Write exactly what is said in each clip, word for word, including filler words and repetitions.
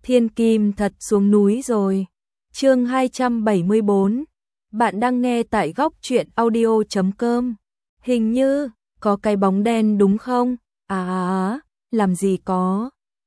Thiên Kim thật xuống núi rồi. Chương hai trăm bảy mươi bốn. Bạn đang nghe tại góc truyện audio chấm com. Hình như có cái bóng đen đúng không? À, à, à làm gì có.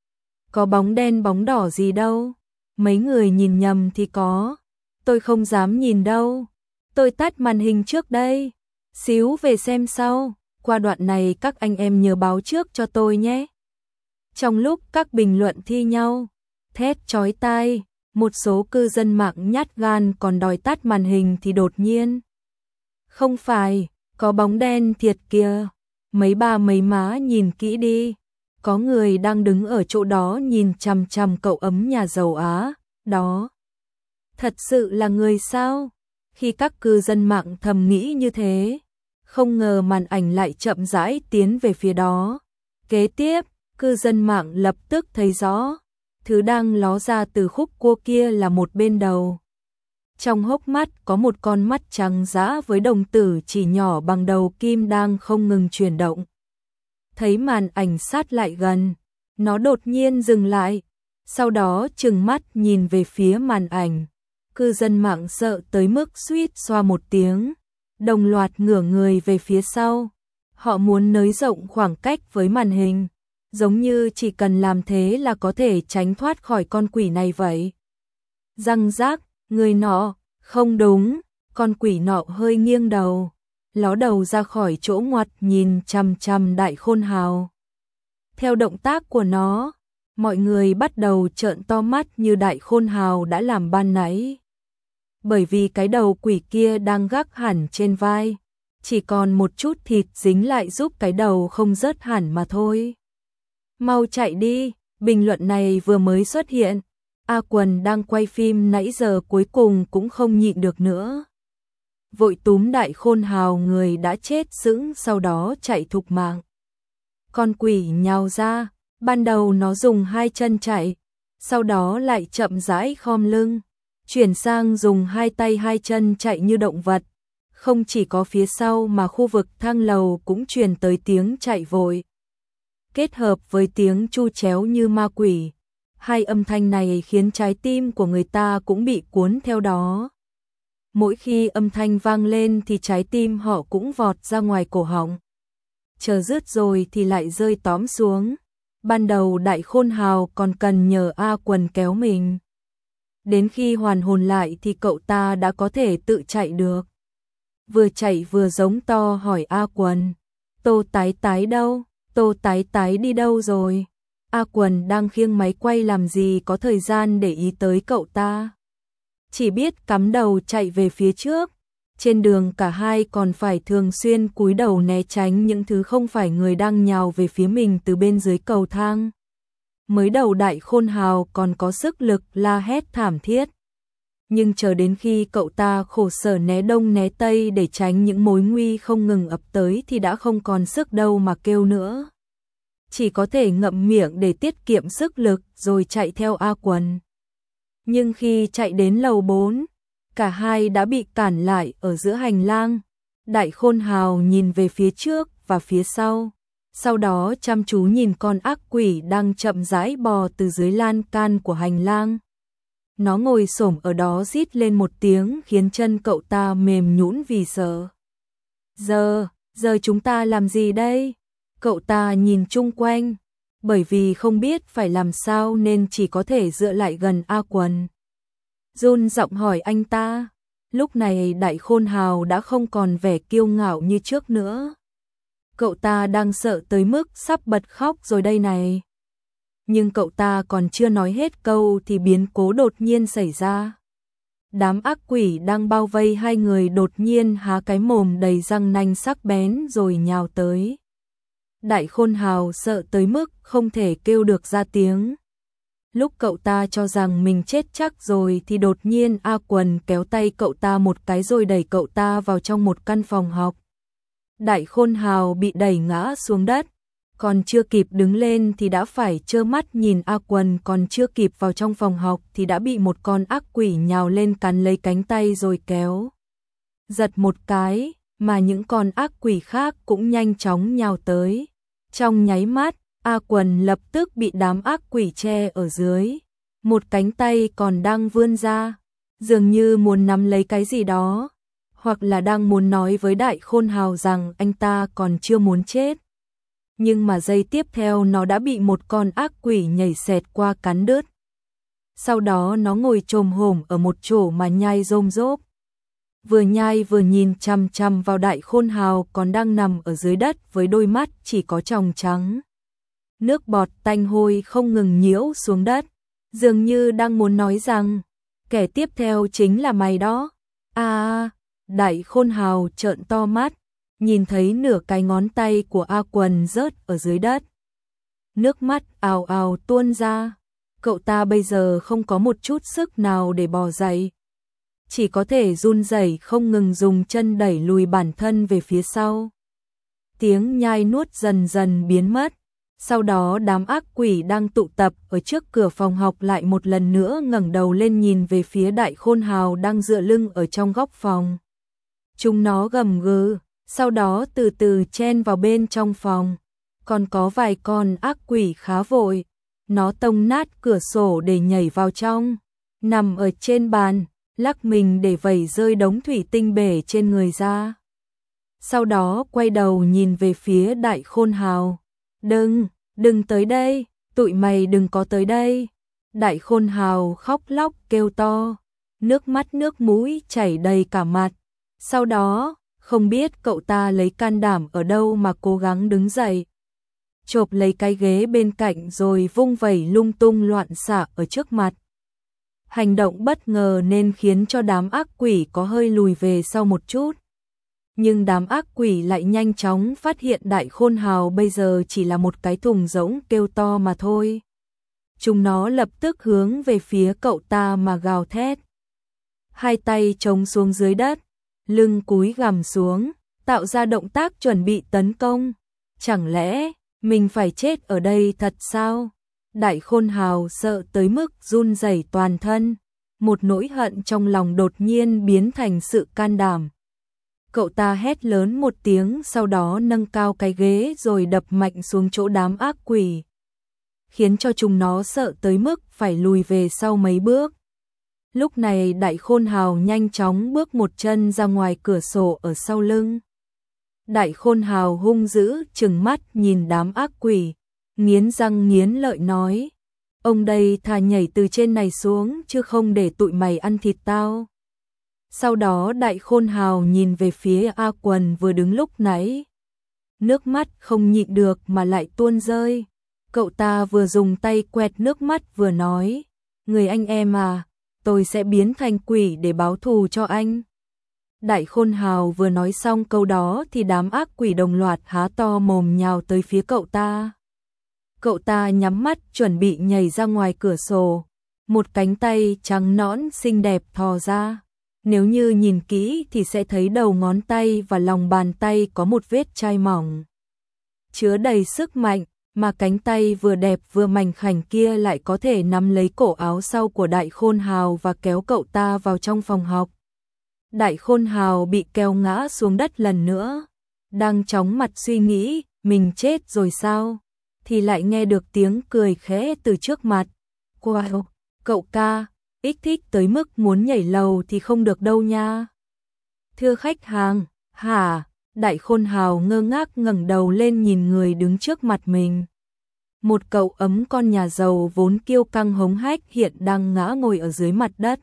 Có bóng đen bóng đỏ gì đâu. Mấy người nhìn nhầm thì có. Tôi không dám nhìn đâu. Tôi tắt màn hình trước đây. Xíu về xem sau. Qua đoạn này các anh em nhớ báo trước cho tôi nhé. Trong lúc các bình luận thi nhau thét chói tai, một số cư dân mạng nhát gan còn đòi tắt màn hình thì đột nhiên. Không phải, có bóng đen thiệt kìa. Mấy ba mấy má nhìn kỹ đi. Có người đang đứng ở chỗ đó nhìn chằm chằm cậu ấm nhà giàu Á, đó. Thật sự là người sao? Khi các cư dân mạng thầm nghĩ như thế, không ngờ màn ảnh lại chậm rãi tiến về phía đó. Kế tiếp, cư dân mạng lập tức thấy rõ, thứ đang ló ra từ khúc cua kia là một bên đầu. Trong hốc mắt có một con mắt trắng dã với đồng tử chỉ nhỏ bằng đầu kim đang không ngừng chuyển động. Thấy màn ảnh sát lại gần, nó đột nhiên dừng lại, sau đó trừng mắt nhìn về phía màn ảnh. Cư dân mạng sợ tới mức suýt xoa một tiếng, đồng loạt ngửa người về phía sau. Họ muốn nới rộng khoảng cách với màn hình, giống như chỉ cần làm thế là có thể tránh thoát khỏi con quỷ này vậy. Răng rác, người nọ, không đúng, con quỷ nọ hơi nghiêng đầu, ló đầu ra khỏi chỗ ngoặt nhìn chằm chằm Đại Khôn Hào. Theo động tác của nó, mọi người bắt đầu trợn to mắt như Đại Khôn Hào đã làm ban nãy. Bởi vì cái đầu quỷ kia đang gác hẳn trên vai, chỉ còn một chút thịt dính lại giúp cái đầu không rớt hẳn mà thôi. Mau chạy đi, bình luận này vừa mới xuất hiện. A Quần đang quay phim nãy giờ cuối cùng cũng không nhịn được nữa. Vội túm Đại Khôn Hào người đã chết sững sau đó chạy thục mạng. Con quỷ nhào ra, ban đầu nó dùng hai chân chạy, sau đó lại chậm rãi khom lưng, chuyển sang dùng hai tay hai chân chạy như động vật. Không chỉ có phía sau mà khu vực thang lầu cũng truyền tới tiếng chạy vội. Kết hợp với tiếng chu chéo như ma quỷ, hai âm thanh này khiến trái tim của người ta cũng bị cuốn theo đó. Mỗi khi âm thanh vang lên thì trái tim họ cũng vọt ra ngoài cổ họng. Chờ dứt rồi thì lại rơi tóm xuống. Ban đầu Đại Khôn Hào còn cần nhờ A Quần kéo mình. Đến khi hoàn hồn lại thì cậu ta đã có thể tự chạy được. Vừa chạy vừa giống to hỏi A Quần, Tô Tái Tái đâu? Tô Tái Tái đi đâu rồi? A Quần đang khiêng máy quay làm gì có thời gian để ý tới cậu ta. Chỉ biết cắm đầu chạy về phía trước. Trên đường cả hai còn phải thường xuyên cúi đầu né tránh những thứ không phải người đang nhào về phía mình từ bên dưới cầu thang. Mới đầu Đại Khôn Hào còn có sức lực la hét thảm thiết. Nhưng chờ đến khi cậu ta khổ sở né đông né tây để tránh những mối nguy không ngừng ập tới thì đã không còn sức đâu mà kêu nữa. Chỉ có thể ngậm miệng để tiết kiệm sức lực rồi chạy theo A Quần. Nhưng khi chạy đến lầu bốn, cả hai đã bị cản lại ở giữa hành lang. Đại Khôn Hào nhìn về phía trước và phía sau, sau đó chăm chú nhìn con ác quỷ đang chậm rãi bò từ dưới lan can của hành lang. Nó ngồi xổm ở đó rít lên một tiếng khiến chân cậu ta mềm nhũn vì sợ. Giờ, giờ chúng ta làm gì đây? Cậu ta nhìn chung quanh, bởi vì không biết phải làm sao nên chỉ có thể dựa lại gần A Quần. Run giọng hỏi anh ta. Lúc này Đại Khôn Hào đã không còn vẻ kiêu ngạo như trước nữa. Cậu ta đang sợ tới mức sắp bật khóc rồi đây này. Nhưng cậu ta còn chưa nói hết câu thì biến cố đột nhiên xảy ra. Đám ác quỷ đang bao vây hai người đột nhiên há cái mồm đầy răng nanh sắc bén rồi nhào tới. Đại Khôn Hào sợ tới mức không thể kêu được ra tiếng. Lúc cậu ta cho rằng mình chết chắc rồi thì đột nhiên A Quần kéo tay cậu ta một cái rồi đẩy cậu ta vào trong một căn phòng học. Đại Khôn Hào bị đẩy ngã xuống đất, còn chưa kịp đứng lên thì đã phải trơ mắt nhìn A Quần còn chưa kịp vào trong phòng học thì đã bị một con ác quỷ nhào lên cắn lấy cánh tay rồi kéo. Giật một cái, mà những con ác quỷ khác cũng nhanh chóng nhào tới. Trong nháy mắt, A Quần lập tức bị đám ác quỷ che ở dưới. một cánh tay còn đang vươn ra, dường như muốn nắm lấy cái gì đó, hoặc là đang muốn nói với Đại Khôn Hào rằng anh ta còn chưa muốn chết. Nhưng mà giây tiếp theo nó đã bị một con ác quỷ nhảy xẹt qua cắn đứt. Sau đó nó ngồi chồm hổm ở một chỗ mà nhai rôm rốp. Vừa nhai vừa nhìn chằm chằm vào Đại Khôn Hào còn đang nằm ở dưới đất với đôi mắt chỉ có tròng trắng. Nước bọt tanh hôi không ngừng nhiễu xuống đất, dường như đang muốn nói rằng, kẻ tiếp theo chính là mày đó. À, Đại Khôn Hào trợn to mắt, nhìn thấy nửa cái ngón tay của A Quần rớt ở dưới đất. Nước mắt ào ào tuôn ra, cậu ta bây giờ không có một chút sức nào để bò dậy. Chỉ có thể run rẩy không ngừng dùng chân đẩy lùi bản thân về phía sau. Tiếng nhai nuốt dần dần biến mất. Sau đó đám ác quỷ đang tụ tập ở trước cửa phòng học lại một lần nữa ngẩng đầu lên nhìn về phía Đại Khôn Hào đang dựa lưng ở trong góc phòng. Chúng nó gầm gừ, sau đó từ từ chen vào bên trong phòng. Còn có vài con ác quỷ khá vội. Nó tông nát cửa sổ để nhảy vào trong, nằm ở trên bàn, lắc mình để vẩy rơi đống thủy tinh bể trên người ra. Sau đó quay đầu nhìn về phía Đại Khôn Hào. Đừng, đừng tới đây, tụi mày đừng có tới đây. Đại Khôn Hào khóc lóc kêu to, nước mắt nước mũi chảy đầy cả mặt. Sau đó, không biết cậu ta lấy can đảm ở đâu mà cố gắng đứng dậy. Chộp lấy cái ghế bên cạnh rồi vung vẩy lung tung loạn xạ ở trước mặt. Hành động bất ngờ nên khiến cho đám ác quỷ có hơi lùi về sau một chút. Nhưng đám ác quỷ lại nhanh chóng phát hiện Đại Khôn Hào bây giờ chỉ là một cái thùng rỗng kêu to mà thôi. Chúng nó lập tức hướng về phía cậu ta mà gào thét. Hai tay chống xuống dưới đất, lưng cúi gằm xuống, tạo ra động tác chuẩn bị tấn công. Chẳng lẽ mình phải chết ở đây thật sao? Đại Khôn Hào sợ tới mức run rẩy toàn thân, một nỗi hận trong lòng đột nhiên biến thành sự can đảm. Cậu ta hét lớn một tiếng, sau đó nâng cao cái ghế rồi đập mạnh xuống chỗ đám ác quỷ, khiến cho chúng nó sợ tới mức phải lùi về sau mấy bước. Lúc này Đại Khôn Hào nhanh chóng bước một chân ra ngoài cửa sổ ở sau lưng. Đại Khôn Hào hung dữ trừng mắt nhìn đám ác quỷ, nghiến răng nghiến lợi nói, ông đây thà nhảy từ trên này xuống chứ không để tụi mày ăn thịt tao. Sau đó Đại Khôn Hào nhìn về phía A Quần vừa đứng lúc nãy. Nước mắt không nhịn được mà lại tuôn rơi. Cậu ta vừa dùng tay quẹt nước mắt vừa nói, người anh em à, tôi sẽ biến thành quỷ để báo thù cho anh. Đại Khôn Hào vừa nói xong câu đó thì đám ác quỷ đồng loạt há to mồm nhào tới phía cậu ta. Cậu ta nhắm mắt chuẩn bị nhảy ra ngoài cửa sổ. Một cánh tay trắng nõn xinh đẹp thò ra. Nếu như nhìn kỹ thì sẽ thấy đầu ngón tay và lòng bàn tay có một vết chai mỏng, chứa đầy sức mạnh, mà cánh tay vừa đẹp vừa mảnh khảnh kia lại có thể nắm lấy cổ áo sau của Đại Khôn Hào và kéo cậu ta vào trong phòng học. Đại Khôn Hào bị kéo ngã xuống đất lần nữa, đang chóng mặt suy nghĩ mình chết rồi sao, thì lại nghe được tiếng cười khẽ từ trước mặt. Wow, cậu ca, ích thích tới mức muốn nhảy lầu thì không được đâu nha. Thưa khách hàng, hả? Đại Khôn Hào ngơ ngác ngẩng đầu lên nhìn người đứng trước mặt mình. Một cậu ấm con nhà giàu vốn kiêu căng hống hách hiện đang ngã ngồi ở dưới mặt đất.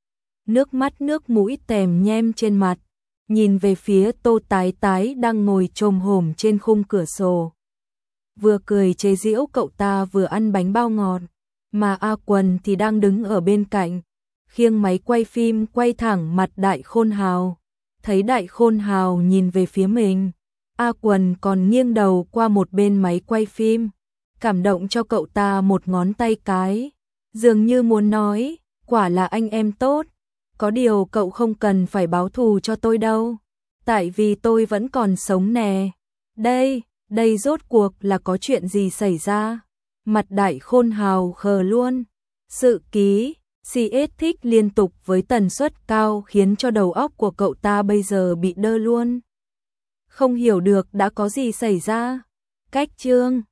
Nước mắt nước mũi tèm nhem trên mặt, nhìn về phía Tô Tái Tái đang ngồi chồm hổm trên khung cửa sổ. Vừa cười chế giễu cậu ta vừa ăn bánh bao ngọt, mà A Quần thì đang đứng ở bên cạnh, khiêng máy quay phim quay thẳng mặt Đại Khôn Hào. Thấy Đại Khôn Hào nhìn về phía mình, A Quần còn nghiêng đầu qua một bên máy quay phim, cảm động cho cậu ta một ngón tay cái, dường như muốn nói, quả là anh em tốt, có điều cậu không cần phải báo thù cho tôi đâu, tại vì tôi vẫn còn sống nè. Đây, đây rốt cuộc là có chuyện gì xảy ra? Mặt Đại Khôn Hào khờ luôn. Sự ký xê ét thích liên tục với tần suất cao khiến cho đầu óc của cậu ta bây giờ bị đơ luôn. Không hiểu được đã có gì xảy ra. Cách chương